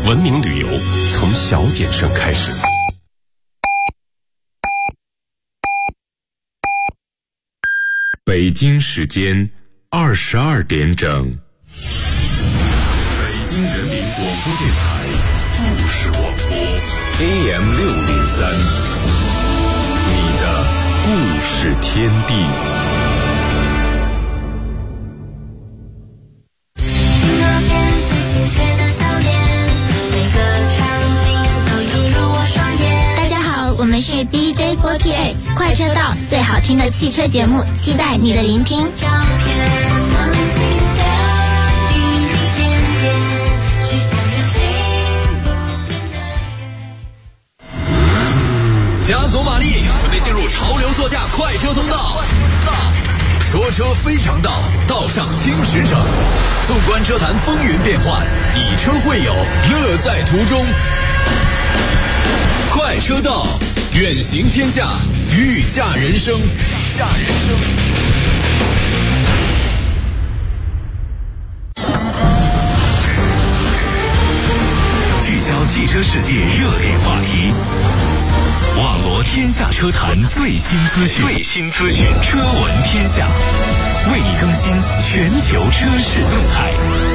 文明旅游从小点声开始。北京时间22点整。北京人民广播电台故事广播 AM603， 你的故事天地。 我们是 DJ48 快车道，最好听的汽车节目，期待你的聆听。 加足马力，准备进入潮流座驾快车通道。说车非常道，道上听实诚。纵观车坛风云变幻，以车会友，乐在途中。快车道，远行天下，御驾人生，御驾人生。 聚焦汽车世界热点话题，网罗天下车坛最新资讯，车闻天下，为你更新全球车市动态。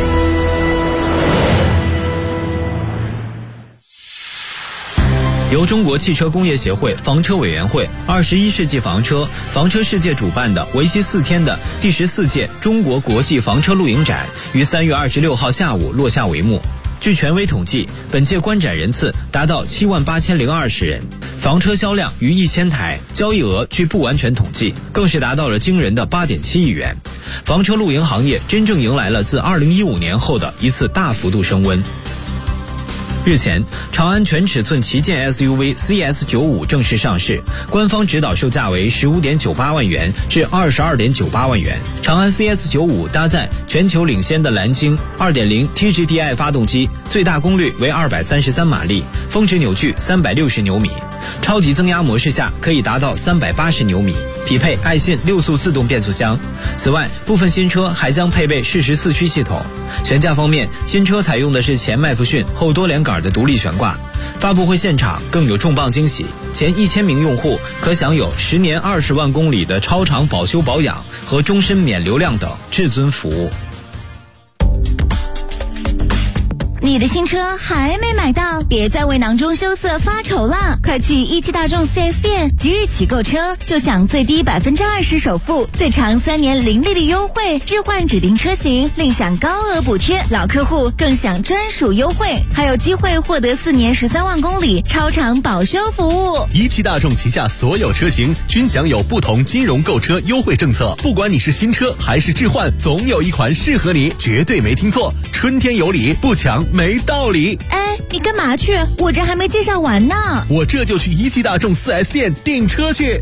由中国汽车工业协会房车委员会21世纪房车世界主办的为期4天的第14届中国国际房车露营展于3月26号下午落下帷幕。据权威统计，本届观展人次达到78020人，房车销量逾1000台，交易额据不完全统计更是达到了惊人的8.7亿元。房车露营行业真正迎来了自2015年后的一次大幅度升温。日前，长安全尺寸旗舰 SUV CS95 正式上市，官方指导售价为15.98万元至22.98万元。长安 CS95 搭载全球领先的蓝鲸 2.0 TGDI 发动机，最大功率为233马力，峰值扭矩360牛米。超级增压模式下可以达到380牛米，匹配爱信6速自动变速箱。此外，部分新车还将配备适时四驱系统。悬架方面，新车采用的是前麦弗逊后多连杆的独立悬挂。发布会现场更有重磅惊喜，前1000名用户可享有10年20万公里的超长保修保养和终身免流量等至尊服务。 你的新车还没买到，别再为囊中羞涩发愁了，快去17大众 4S 店，即日起购车就享最低20%首付，最长3年零利率优惠，置换指定车型另享高额补贴，老客户更享专属优惠，还有机会获得4年13万公里超长保修服务。 17大众旗下所有车型均享有不同金融购车优惠政策，不管你是新车还是置换，总有一款适合你，绝对没听错，春天有礼，不抢没道理。 哎，你干嘛去？我这还没介绍完呢。 我这就去17大众 4S 店订车去。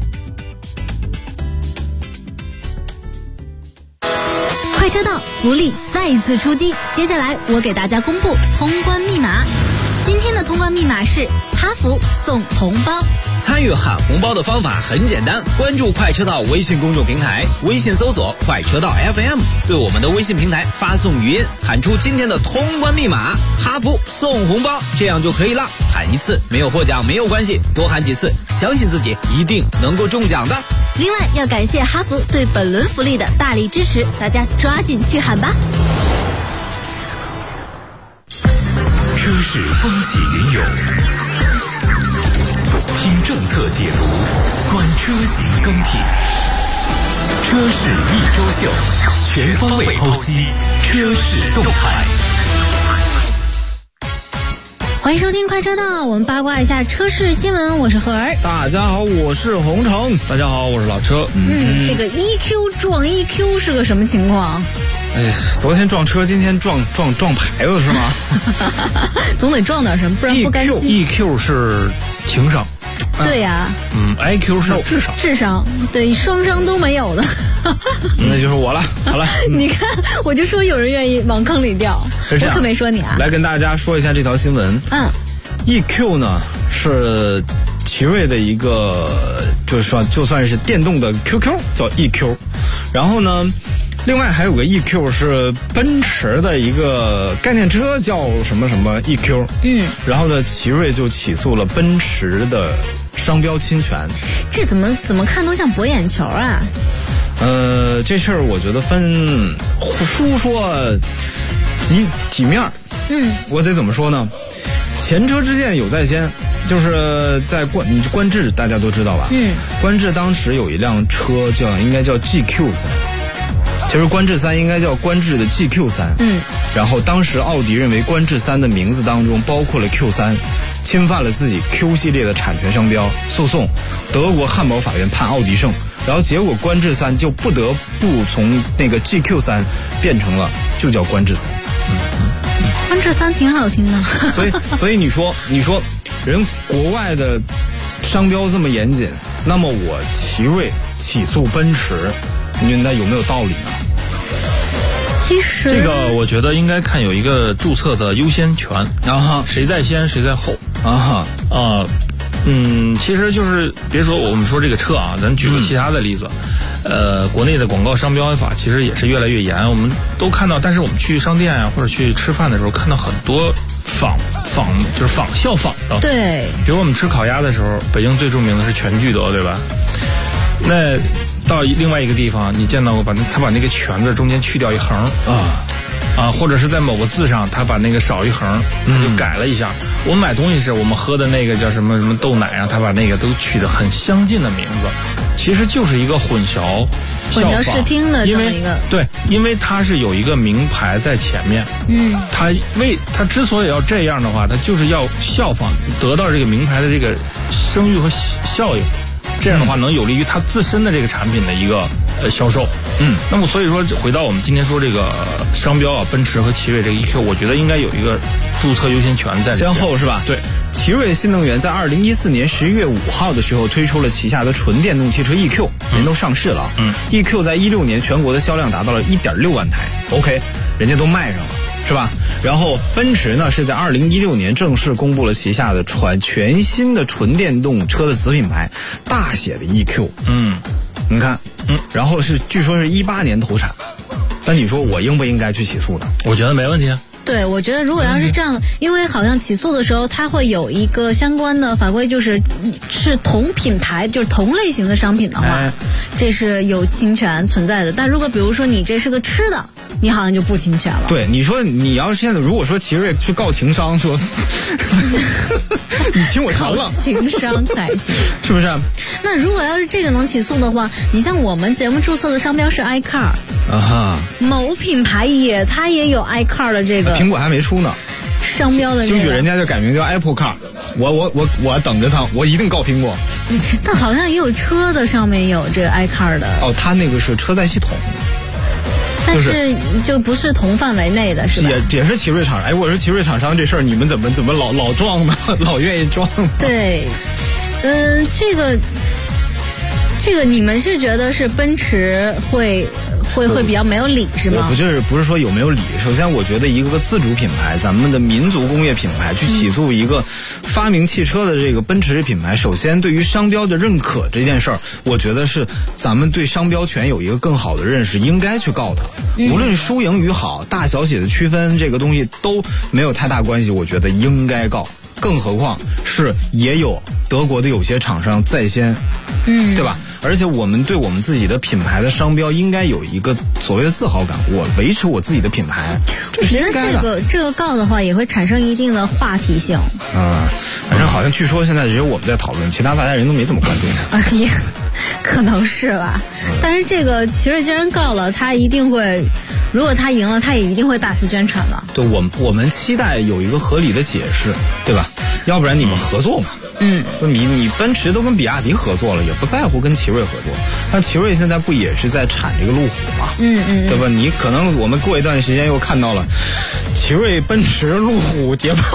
快车道福利再次出击，接下来我给大家公布通关密码。今天的通关密码是哈弗送红包。 参与喊红包的方法很简单，关注快车道微信公众平台，微信搜索快车道 FM， 对我们的微信平台发送语音，喊出今天的通关密码，哈弗送红包，这样就可以了。喊一次没有获奖没有关系，多喊几次，相信自己一定能够中奖的。 另外要感谢哈弗对本轮福利的大力支持，大家抓紧去喊吧。 车市风起云涌，听政策解读，观车型更替，车市一周秀，全方位剖析车市动态。 欢迎收听快车道，我们八卦一下车市新闻，我是何儿。 大家好，我是洪城。大家好，我是老车。 这个 EQ 撞 EQ 是个什么情况？ 昨天撞车，今天撞牌子是吗？ 总得撞点什么，不然不甘心。 EQ 是情商。 对呀。 IQ 是智商，对，双商都没有的。 那就是我了。好了， 你看，我就说有人愿意往坑里掉，我可没说你啊。 来跟大家说一下这条新闻。EQ 呢是奇瑞的一个，就是说就算是电动的 QQ 叫 EQ， 然后呢。 另外还有个 EQ 是奔驰的一个概念车，叫什么什么 EQ。然后呢，奇瑞就起诉了奔驰的商标侵权。 这怎么看都像博眼球啊。 这事儿我觉得分书说几面。我得怎么说呢？前车之鉴有在先，就是在观致大家都知道吧？观致当时有一辆车应该叫 GQ3，其实观致3应该叫观致的 GQ3。然后当时奥迪认为观致3的名字当中包括了 Q3，侵犯了自己 Q 系列的产权商标，诉讼，德国汉堡法院判奥迪胜。然后结果观致3就不得不从那个 GQ3 变成了就叫观致3。 观致3挺好听的。 所以你说人国外的商标这么严谨，那么我奇瑞起诉奔驰，你觉得有没有道理呢？ 其实这个我觉得应该看有一个注册的优先权谁在先谁在后其实就是别说我们说这个车啊，咱举个其他的例子。国内的广告商标法其实也是越来越严，我们都看到，但是我们去商店啊或者去吃饭的时候看到很多效仿的。 对， 比如我们吃烤鸭的时候，北京最著名的是全聚德，对吧？那到另外一个地方，你见到过他把那个全字中间去掉一横或者是在某个字上他把那个少一横，他就改了一下。我们买东西时我们喝的那个叫什么什么豆奶啊，他把那个都取得很相近的名字，其实就是一个混淆视听的这么一个。 对，因为它是有一个名牌在前面。他之所以要这样的话，他就是要效仿，得到这个名牌的这个声誉和效应，这样的话能有利于他自身的这个产品的一个销售。那么所以说回到我们今天说这个商标啊，奔驰和奇瑞这个 EQ， 我觉得应该有一个注册优先权在先后是吧？ 对。 奇瑞新能源在2014年11月5号的时候推出了旗下的纯电动汽车 EQ， 人都上市了。EQ 在16年全国的销量达到了 1.6 万台 ，OK， 人家都卖上了，是吧？然后奔驰呢是在2016年正式公布了旗下的全新的纯电动车的子品牌，大写的 EQ。你看，然后据说是18年投产，但你说我应不应该去起诉呢？ 我觉得没问题啊。 对，我觉得如果要是这样，因为好像起诉的时候，它会有一个相关的法规，是同品牌，就是同类型的商品的话，这是有侵权存在的。但如果比如说你这是个吃的，你好像就不侵权了。 对，你说你要是现在如果说奇瑞去告情商说你请我谈了， 情商才行， 是不是？ 那如果要是这个能起诉的话，你像我们节目注册的商标是 iCar，某品牌它也有 iCar 的这个， 苹果还没出呢。 商标的、这个， 兴许人家就改名叫 Apple Car， 我等着它，我一定告苹果。 但好像也有车的上面有这个 iCar 的。 它那个是车载系统。 但是就不是同范围内的，是吧？ 也是奇瑞厂商。我说奇瑞厂商这事儿，你们怎么老撞呢？老愿意撞呢？ 对，这个你们是觉得是奔驰会比较没有理是吗？ 不是说有没有理。首先，我觉得一个自主品牌，咱们的民族工业品牌去起诉一个发明汽车的这个奔驰品牌，首先对于商标的认可这件事儿，我觉得是咱们对商标权有一个更好的认识，应该去告它。无论输赢与好，大小写的区分这个东西都没有太大关系，我觉得应该告。更何况是也有德国的有些厂商在先，对吧？而且我们对我们自己的品牌的商标应该有一个所谓的自豪感，我维持我自己的品牌， 我觉得这个告的话也会产生一定的话题性。 反正好像据说现在只有我们在讨论，其他大家人都没怎么关注。 也可能是吧。但是这个奇瑞既然告了，他一定会，如果他赢了，他也一定会大肆宣传的。 对，我们期待有一个合理的解释，对吧？要不然你们合作嘛。你奔驰都跟比亚迪合作了，也不在乎跟奇瑞合作。那奇瑞现在不也是在产这个路虎嘛？对吧？你可能我们过一段时间又看到了奇瑞、奔驰、路虎、捷豹。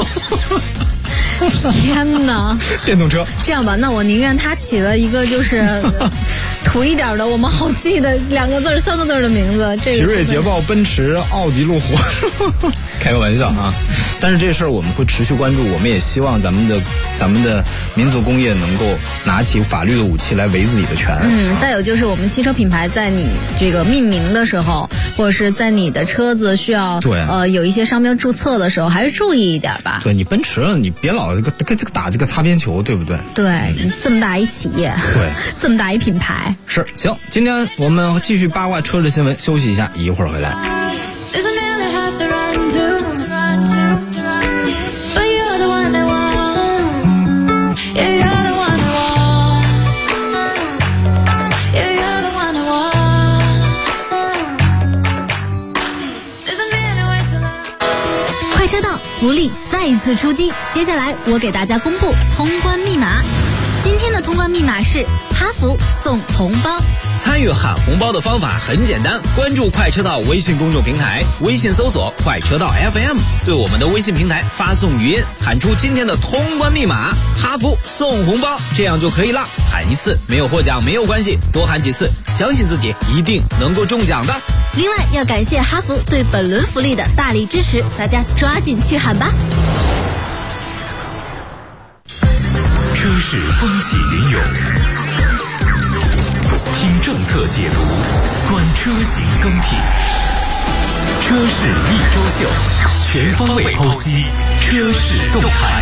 天哪！ 电动车。 这样吧，那我宁愿他起了一个就是土一点的，我们好记的2个字、3个字的名字。这个奇瑞、捷豹、奔驰、奥迪、路虎。 开个玩笑啊。但是这事儿我们会持续关注，我们也希望咱们的民族工业能够拿起法律的武器来维自己的权。 再有就是我们汽车品牌在你这个命名的时候，或者是在你的车子需要有一些商标注册的时候，还是注意一点吧。 对，你奔驰了，你别老打这个擦边球，对不对？ 对，这么大一企业， 对， 这么大一品牌。 是，行，今天我们继续八卦车的新闻，休息一下，一会儿回来。 快车道福利再次出击，接下来我给大家公布通关密码。今天的通关密码是哈弗送红包。 参与喊红包的方法很简单，关注快车道微信公众平台，微信搜索快车道 FM， 对我们的微信平台发送语音，喊出今天的通关密码，哈弗送红包，这样就可以了。喊一次没有获奖没有关系，多喊几次，相信自己一定能够中奖的。 另外要感谢哈弗对本轮福利的大力支持，大家抓紧去喊吧。 车市风起云涌，听政策解读，观车型更替，车市一周秀，全方位剖析车市动态。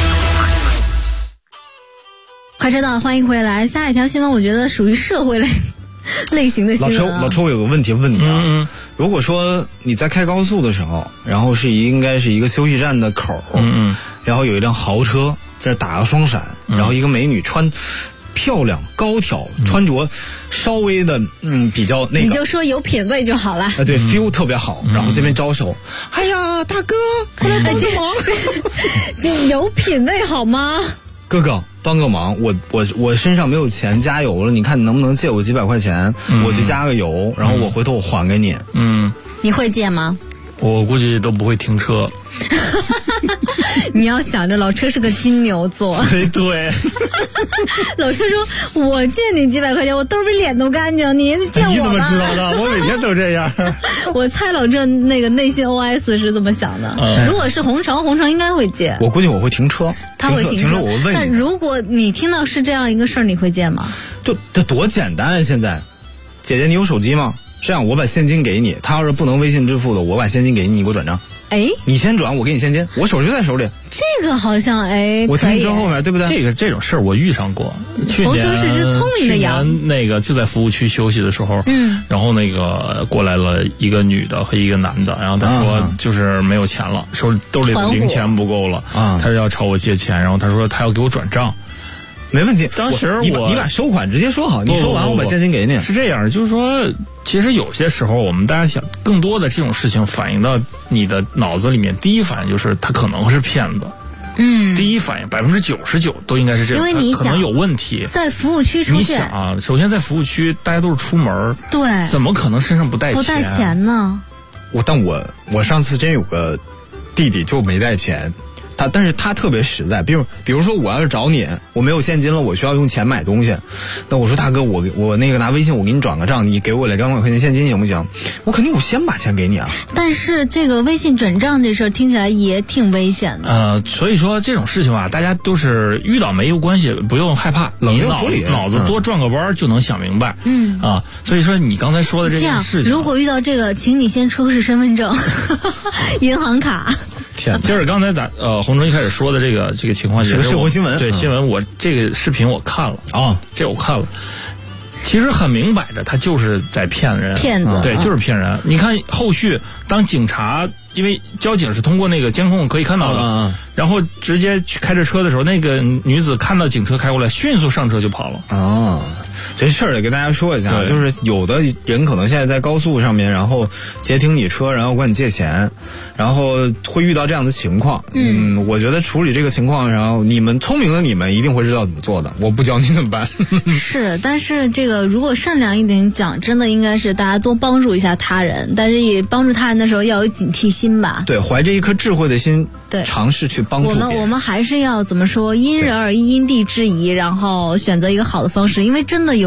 快车道，欢迎回来。下一条新闻我觉得属于社会类型的新闻。 老周，我有个问题问你啊，如果说你在开高速的时候，然后应该是一个休息站的口，然后有一辆豪车在这打个双闪，然后一个美女穿漂亮高挑，穿着稍微的比较那个， 你就说有品位就好了。 对 feel 特别好，然后这边招手，哎呀大哥，快来帮个忙， 你有品位好吗？ 哥哥帮个忙，我身上没有钱加油了，你看你能不能借我几百块钱，我去加个油，然后我回头我还给你。 你会借吗？ 我估计都不会停车。 你要想着老车是个金牛座。 对。 老车说我借你几百块钱，我兜里脸都干净，你借我吧。 你怎么知道的？我每天都这样。 我猜老郑那个内心 OS 是这么想的。如果是红城应该会借。 我估计我会停车。 他会停车， 我问你。 但如果你听到是这样一个事儿，你会借吗？ 这多简单啊！现在，姐姐你有手机吗？这样我把现金给你，他要是不能微信支付的，我把现金给你，你给我转账。你先转，我给你现金，我手就在手里。 这个好像我停车后面，对不对？ 这种事儿我遇上过。 红城市是聪明的羊。 去年那个就在服务区休息的时候，然后那个过来了一个女的和一个男的，然后他说就是没有钱了，手兜里的零钱不够了，他要朝我借钱，然后他说他要给我转账。 没问题， 当时你把收款直接说好，你收完我把现金给你。 是这样，就是说，其实有些时候我们大家想，更多的这种事情反映到你的脑子里面，第一反应就是他可能是骗子。第一反应99%都应该是这样， 因为你想可能有问题， 在服务区出现。 你想啊，首先在服务区大家都是出门， 对， 怎么可能身上不带钱呢？ 但我上次真有个弟弟就没带钱。但是他特别实在，比如说我要是找你，我没有现金了，我需要用钱买东西，那我说大哥，我那个拿微信我给你转个账，你给我2万块钱现金行不行？我肯定我先把钱给你啊。 但是这个微信转账这事儿听起来也挺危险的。 所以说这种事情吧，大家都是遇到没有关系，不用害怕， 冷静处理， 脑子多转个弯就能想明白。所以说你刚才说的这件事情， 如果遇到这个，请你先出示身份证、银行卡。 就是刚才洪城一开始说的这个情况， 是个社会新闻。 对新闻，我这个视频我看了这我看了，其实很明摆着，他就是在骗人， 骗子， 对，就是骗人。你看后续，当警察，因为交警是通过那个监控可以看到的，然后直接去开着车的时候，那个女子看到警车开过来，迅速上车就跑了。 这事儿得跟大家说一下，就是有的人可能现在在高速上面，然后截停你车，然后管你借钱，然后会遇到这样的情况。我觉得处理这个情况，然后你们聪明的你们一定会知道怎么做的，我不教你怎么办。 是，但是这个如果善良一点讲，真的应该是大家多帮助一下他人，但是也帮助他人的时候要有警惕心吧。 对，怀着一颗智慧的心， 对， 尝试去帮助别人。 我们还是要怎么说，因人而异，因地制宜，然后选择一个好的方式，因为真的有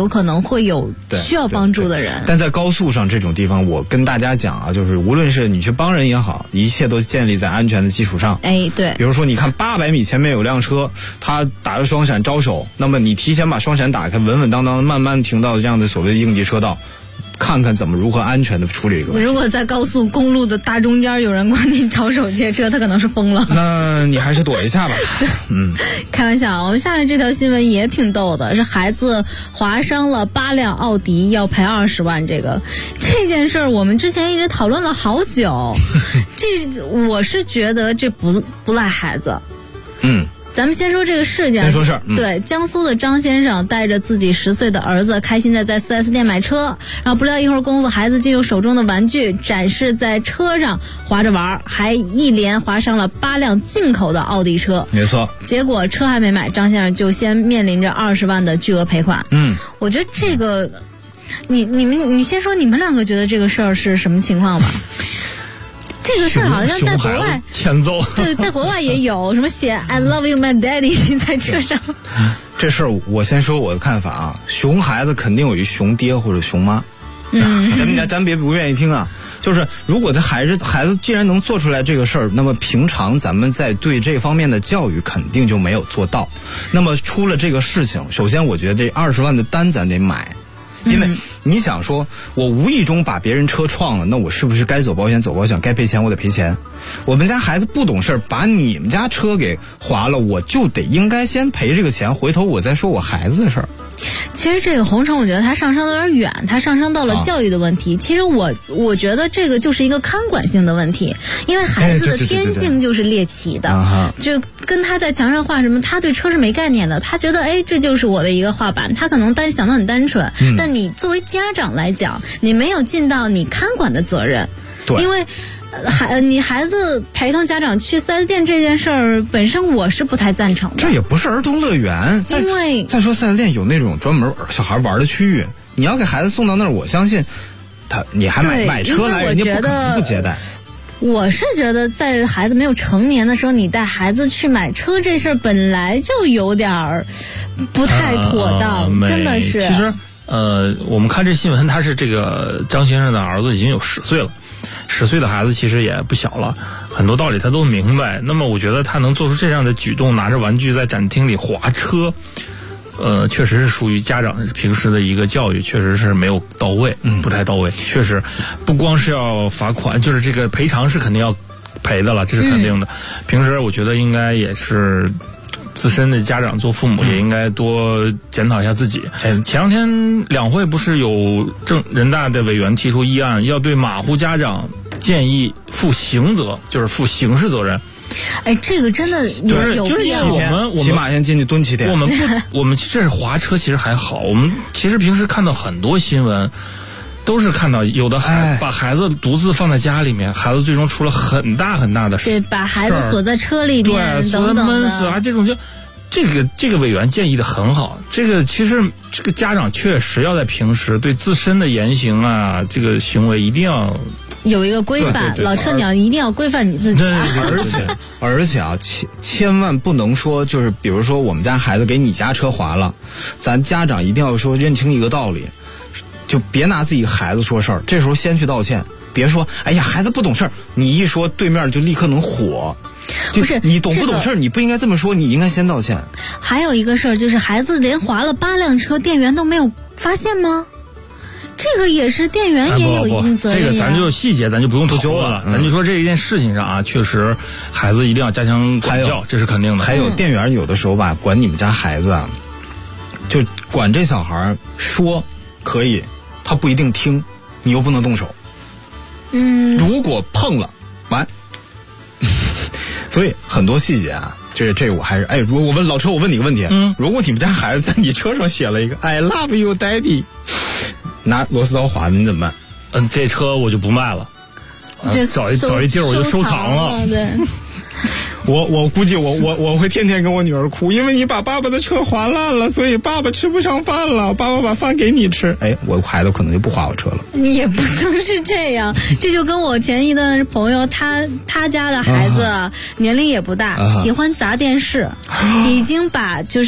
有可能会有需要帮助的人。 但在高速上这种地方，我跟大家讲啊，就是无论是你去帮人也好，一切都建立在安全的基础上。 哎，对。 比如说，你看800米前面有辆车，他打着双闪招手，那么你提前把双闪打开，稳稳当当慢慢停到这样的所谓的应急车道。看看怎么如何安全的处理这个问题。 如果在高速公路的大中间有人管你招手借车，他可能是疯了。 那你还是躲一下吧。 开玩笑，我们下面这条新闻也挺逗的，是孩子划伤了8辆奥迪要赔20万。这件事儿我们之前一直讨论了好久。我是觉得这不赖孩子。咱们先说这个事件。 先说事儿。 对，江苏的张先生带着自己10岁的儿子，开心的在 4S 店买车，然后不料一会儿功夫，孩子就用手中的玩具展示在车上划着玩，还一连划伤了8辆进口的奥迪车。 没错。 结果车还没买，张先生就先面临着20万的巨额赔款。我觉得这个，你先说你们两个觉得这个事儿是什么情况吧？这个事儿好像在国外欠揍， 对，在国外也有什么写 I love you my daddy 在车上。 这事儿我先说我的看法啊，熊孩子肯定有一熊爹或者熊妈。咱别不愿意听啊。就是如果孩子既然能做出来这个事儿，那么平常咱们在对这方面的教育肯定就没有做到。那么出了这个事情，首先我觉得这20万的单咱得买。因为你想说，我无意中把别人车撞了，那我是不是该走保险走保险，该赔钱我得赔钱？我们家孩子不懂事，把你们家车给划了，我就得应该先赔这个钱，回头我再说我孩子的事儿。 其实这个红尘，我觉得它上升的有点远，它上升到了教育的问题。其实我觉得这个就是一个看管性的问题，因为孩子的天性就是猎奇的，就跟他在墙上画什么，他对车是没概念的，他觉得这就是我的一个画板，他可能想得很单纯。但你作为家长来讲，你没有尽到你看管的责任，因为。你孩子陪同家长去4S店这件事儿本身我是不太赞成的。 这也不是儿童乐园， 因为再说4S店有那种专门小孩玩的区域，你要给孩子送到那儿，我相信你还买车来，人家不可能不接待。 我是觉得在孩子没有成年的时候，你带孩子去买车这事儿本来就有点不太妥当，真的是。 其实我们看这新闻，他是这个张先生的儿子已经有10岁了。10岁的孩子其实也不小了，很多道理他都明白。那么我觉得他能做出这样的举动，拿着玩具在展厅里划车，确实是属于家长平时的一个教育，确实是没有到位，不太到位。确实不光是要罚款，就是这个赔偿是肯定要赔的了，这是肯定的。平时我觉得应该也是自身的家长做父母也应该多检讨一下自己。前两天两会不是有人大的委员提出议案，要对马虎家长建议负刑责，就是负刑事责任。 这个真的有必要。 我们起码先进去蹲7天。 我们这是划车其实还好，我们其实平时看到很多新闻。都是看到有的把孩子独自放在家里面，孩子最终出了很大很大的事。 对，把孩子锁在车里面， 对，锁在闷死啊，这种这个委员建议的很好。其实这个家长确实要在平时对自身的言行啊，这个行为一定要有一个规范。老车鸟一定要规范你自己。 而且啊，千万不能说就是比如说我们家孩子给你家车划了，咱家长一定要说认清一个道理。就别拿自己孩子说事儿，这时候先去道歉，别说哎呀孩子不懂事儿，你一说对面就立刻能火。 不是你懂不懂事儿，你不应该这么说，你应该先道歉。 还有一个事儿就是孩子连划了8辆车，店员都没有发现吗？这个也是店员也有一定责任。 这个咱就细节咱就不用讨论了，咱就说这一件事情上啊，确实孩子一定要加强管教，这是肯定的。 还有店员有的时候吧，管你们家孩子啊，就管这小孩说可以。他不一定听，你又不能动手。如果碰了，完。所以很多细节啊，这我还是如果我问老车，我问你个问题，如果你们家孩子在你车上写了一个 I love you daddy， 拿螺丝刀划，你怎么办？这车我就不卖了，找一地儿我就收藏了。 对。 我估计我会天天跟我女儿哭，因为你把爸爸的车划烂了，所以爸爸吃不上饭了，爸爸把饭给你吃。我孩子可能就不划我车了。 也不能是这样，这就跟我前一段朋友他家的孩子年龄也不大，喜欢砸电视，已经把就是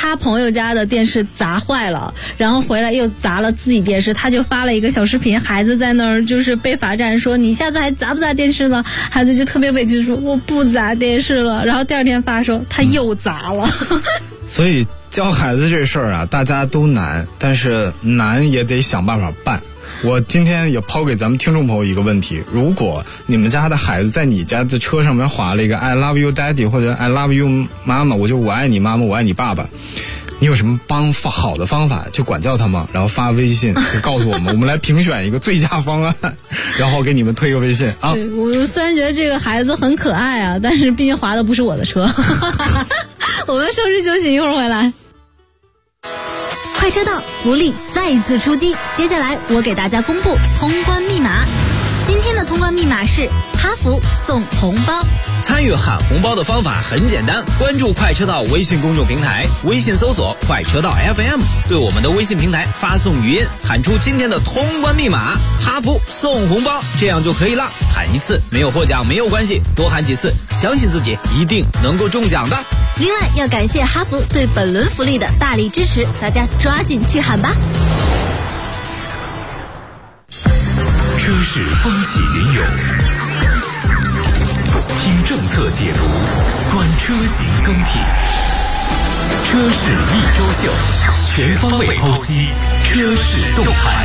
他朋友家的电视砸坏了，然后回来又砸了自己电视，他就发了一个小视频，孩子在那儿就是被罚站，说你下次还砸不砸电视呢？孩子就特别委屈说我不砸电视了，然后第二天发说他又砸了。 所以教孩子这事儿啊，大家都难，但是难也得想办法办。我今天也抛给咱们听众朋友一个问题：如果你们家的孩子在你家的车上面划了一个 I love you daddy 或者 I love you 妈妈，我爱你妈妈，我爱你爸爸，你有什么好的方法去管教他吗？然后发微信告诉我们，我们来评选一个最佳方案，然后给你们推个微信啊。 对，我虽然觉得这个孩子很可爱啊，但是毕竟划的不是我的车。我们收拾休息，一会儿回来。 快车道福利再次出击，接下来我给大家公布通关密码。今天的通关密码是哈弗送红包。 参与喊红包的方法很简单，关注快车道微信公众平台，微信搜索快车道 FM， 对我们的微信平台发送语音，喊出今天的通关密码，哈弗送红包，这样就可以了。喊一次没有获奖没有关系，多喊几次，相信自己一定能够中奖的。 另外要感谢哈弗对本轮福利的大力支持，大家抓紧去喊吧。 车市风起云涌，听政策解读，观车型更替，车市一周秀，全方位剖析车市动态。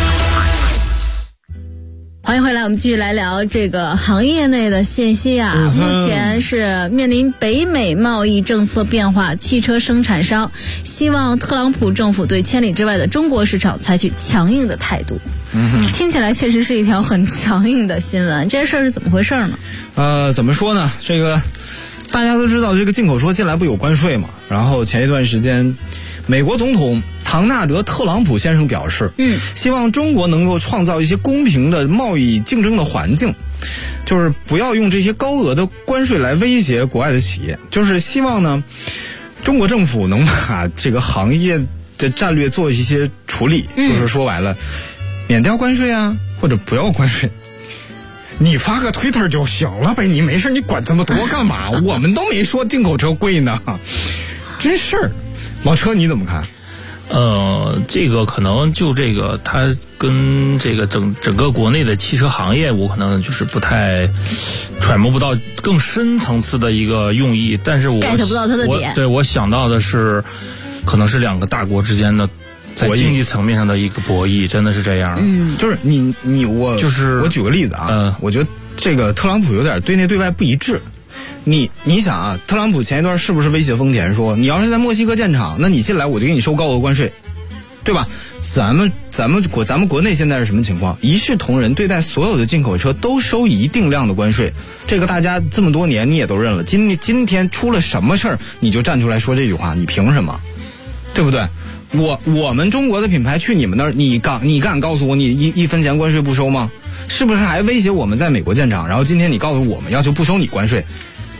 欢迎回来，我们继续来聊这个行业内的信息啊。目前是面临北美贸易政策变化，汽车生产商希望特朗普政府对千里之外的中国市场采取强硬的态度。听起来确实是一条很强硬的新闻，这事儿是怎么回事呢？ 怎么说呢？这个大家都知道，这个进口车进来不有关税嘛？然后前一段时间，美国总统唐纳德·特朗普先生表示，希望中国能够创造一些公平的贸易竞争的环境，就是不要用这些高额的关税来威胁国外的企业，就是希望呢，中国政府能把这个行业的战略做一些处理，就是说白了，免掉关税啊，或者不要关税。你发个推特就行了呗，你没事你管这么多干嘛？我们都没说进口车贵呢，真事儿。老车你怎么看？ 这个可能就这个，它跟这个整个国内的汽车行业，我可能就是不太揣摩不到更深层次的一个用意，但是我 get 不到它的点。 我想到的是，可能是两个大国之间的在经济层面上的一个博弈，真的是这样。 就是我举个例子啊，我觉得这个特朗普有点对内对外不一致。你想啊，特朗普前一段是不是威胁丰田说，你要是在墨西哥建厂，那你进来我就给你收高额关税，对吧？咱们国内现在是什么情况？一视同仁对待所有的进口车都收一定量的关税，这个大家这么多年你也都认了。今天出了什么事儿，你就站出来说这句话，你凭什么？对不对？我们中国的品牌去你们那儿，你敢告诉我你一分钱关税不收吗？是不是还威胁我们在美国建厂？然后今天你告诉我们要求不收你关税？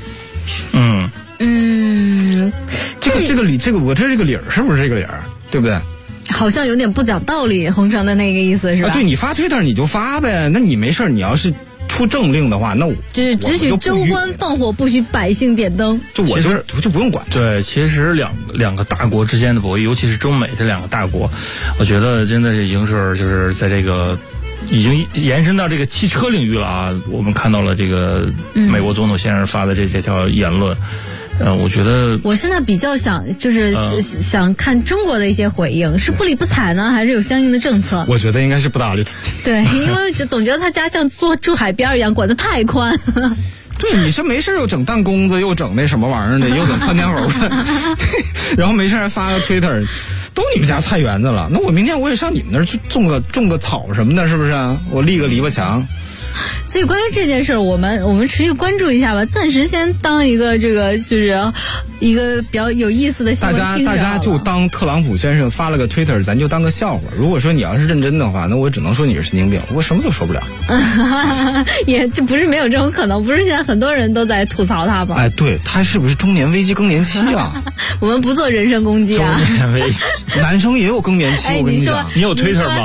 这个理，我这个理儿是不是这个理儿？对不对？ 好像有点不讲道理，洪城的那个意思是吧？ 对，你发推特你就发呗，那你没事你要是出政令的话，那就是只许州官放火，不许百姓点灯。 我就不用管。 对，其实两个大国之间的博弈，尤其是中美这两个大国，我觉得真的已经是就是在这个已经延伸到这个汽车领域了啊。我们看到了这个美国总统先生发的这条言论。我觉得我现在比较想想看中国的一些回应，是不理不睬呢，还是有相应的政策？ 我觉得应该是不搭理他。 对，因为总觉得他家像住海边一样，管得太宽。 对，你是没事又整弹弓子，又整那什么玩意儿的，又整窜天猴的，然后没事还发个推特，都你们家菜园子了，那我明天我也上你们那儿去种个草什么的，是不是啊？我立个篱笆墙。 所以关于这件事儿，我们持续关注一下吧，暂时先当一个这个就是一个比较有意思的新闻听着。大家就当特朗普先生发了个推特，咱就当个笑话。如果说你要是认真的话，那我只能说你是神经病，我什么都说不了。也这不是没有这种可能，不是现在很多人都在吐槽他吗？哎，对，他是不是中年危机更年期啊？我们不做人身攻击啊。中年危机，男生也有更年期。我跟你讲，你有推特吗？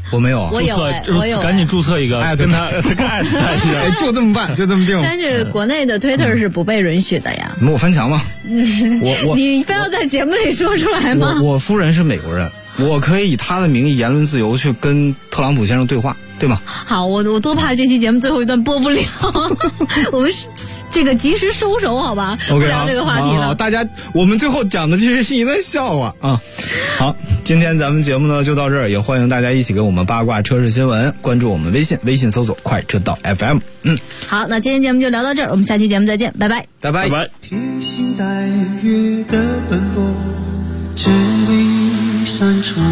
我没有啊， 我有我有， 赶紧注册一个，跟他一下， 就这么办，就这么定。 但是国内的 Twitter 是不被允许的呀。 我翻墙吗？ 你非要在节目里说出来吗？ 我夫人是美国人，我可以以她的名义言论自由去跟特朗普先生对话，对吗？ 好，我多怕这期节目最后一段播不了，我们这个及时收手，好吧？ OK， 不聊这个话题了。 好，大家，我们最后讲的其实是一段笑话啊。好，今天咱们节目呢就到这儿，也欢迎大家一起给我们八卦车市新闻，关注我们微信搜索快车道 FM。 好，那今天节目就聊到这儿，我们下期节目再见，拜拜， 拜拜， 拜拜。 披星戴月的奔波，只为一扇窗。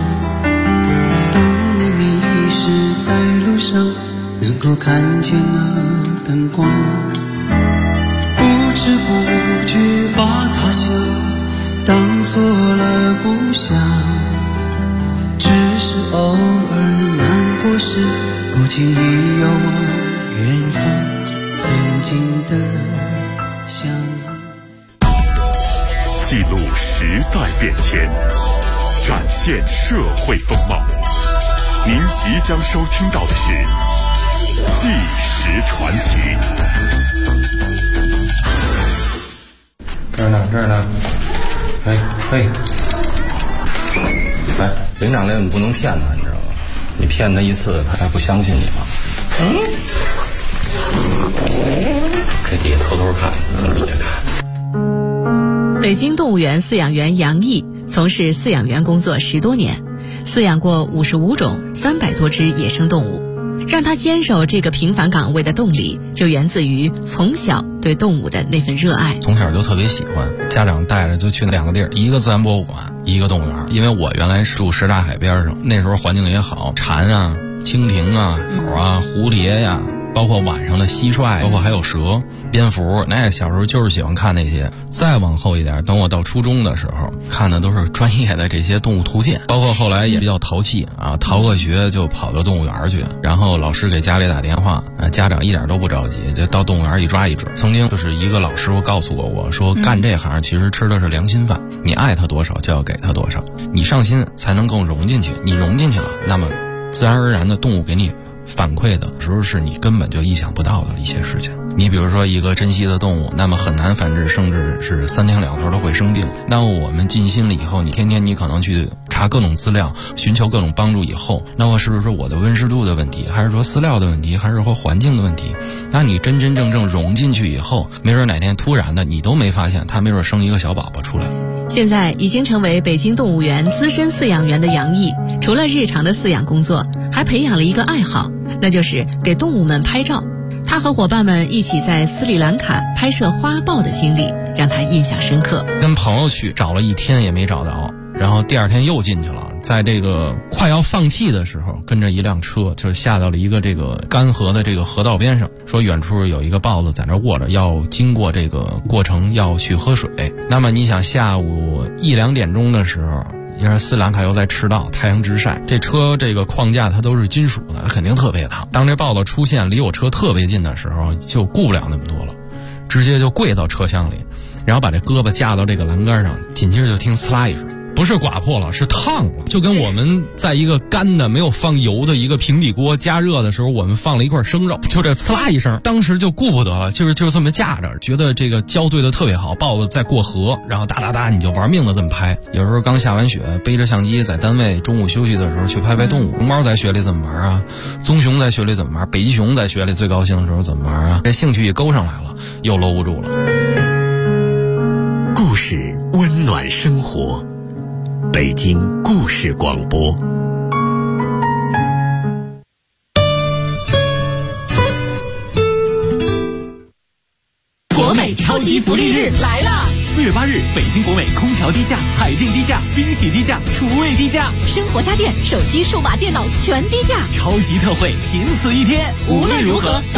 当你迷失在路上，能够看见那灯光，不知不觉把他乡当作了故乡。只是偶尔难过时，不经意遥望远方曾经的相遇。 记录时代变迁，展现社会风貌。您即将收听到的是《纪实传奇》。 这儿呢，嘿，哎，领长这你不能骗他，你知道吗？你骗他一次，他还不相信你吗？这底下偷偷看，底下看。 北京动物园饲养员杨毅从事饲养员工作10多年，饲养过55种300多只野生动物。让他坚守这个平凡岗位的动力，就源自于从小对动物的那份热爱。 从小就特别喜欢，家长带着就去2个地儿，一个自然博物馆，一个动物园。因为我原来是住什刹海边上，那时候环境也好，蝉啊、蜻蜓啊、鸟啊、蝴蝶呀，包括晚上的蟋蟀，包括还有蛇、蝙蝠，那小时候就是喜欢看那些。再往后一点，等我到初中的时候，看的都是专业的这些动物图鉴，包括后来也比较淘气啊，逃个学就跑到动物园去，然后老师给家里打电话，家长一点都不着急，就到动物园一抓一准。曾经就是一个老师傅告诉过我说，干这行其实吃的是良心饭，你爱他多少就要给他多少，你上心才能更融进去，你融进去了，那么自然而然的动物给你反馈的时候是你根本就意想不到的一些事情。你比如说一个珍稀的动物，那么很难繁殖，甚至是3天2头都会生病。那我们尽心了以后，你天天你可能去查各种资料，寻求各种帮助以后，那么是不是我的温湿度的问题，还是说饲料的问题，还是说环境的问题？那你真正融进去以后，没准哪天突然的你都没发现，它没准生一个小宝宝出来。 现在已经成为北京动物园资深饲养员的杨毅，除了日常的饲养工作，还培养了一个爱好，那就是给动物们拍照。他和伙伴们一起在斯里兰卡拍摄花豹的经历让他印象深刻。 跟朋友去找了1天也没找到，然后第2天又进去了，在这个快要放弃的时候，跟着一辆车就是下到了一个这个干河的这个河道边上，说远处有一个豹子在那卧着，要经过这个过程要去喝水。那么你想下午1、2点钟的时候，因为斯里兰卡又在赤道，太阳直晒，这车这个框架它都是金属的，它肯定特别烫。当这豹子出现离我车特别近的时候，就顾不了那么多了，直接就跪到车厢里，然后把这胳膊架到这个栏杆上，紧接着就听呲啦一声，不是刮破了，是烫了，就跟我们在一个干的没有放油的一个平底锅加热的时候，我们放了一块生肉，就这呲啦一声，当时就顾不得了，就是这么架着，觉得这个胶对的特别好，豹子在过河，然后哒哒哒你就玩命的这么拍。有时候刚下完雪，背着相机在单位中午休息的时候去拍动物。熊猫在雪里怎么玩啊？棕熊在雪里怎么玩？北极熊在雪里最高兴的时候怎么玩啊？这兴趣一勾上来了，又搂不住了。 故事温暖生活，北京故事广播。 国美超级福利日来了！4月8日，北京国美空调低价、彩电低价、冰洗低价、厨卫低价， 生活家电、手机、数码电脑全低价， 超级特惠，仅此1天。无论如何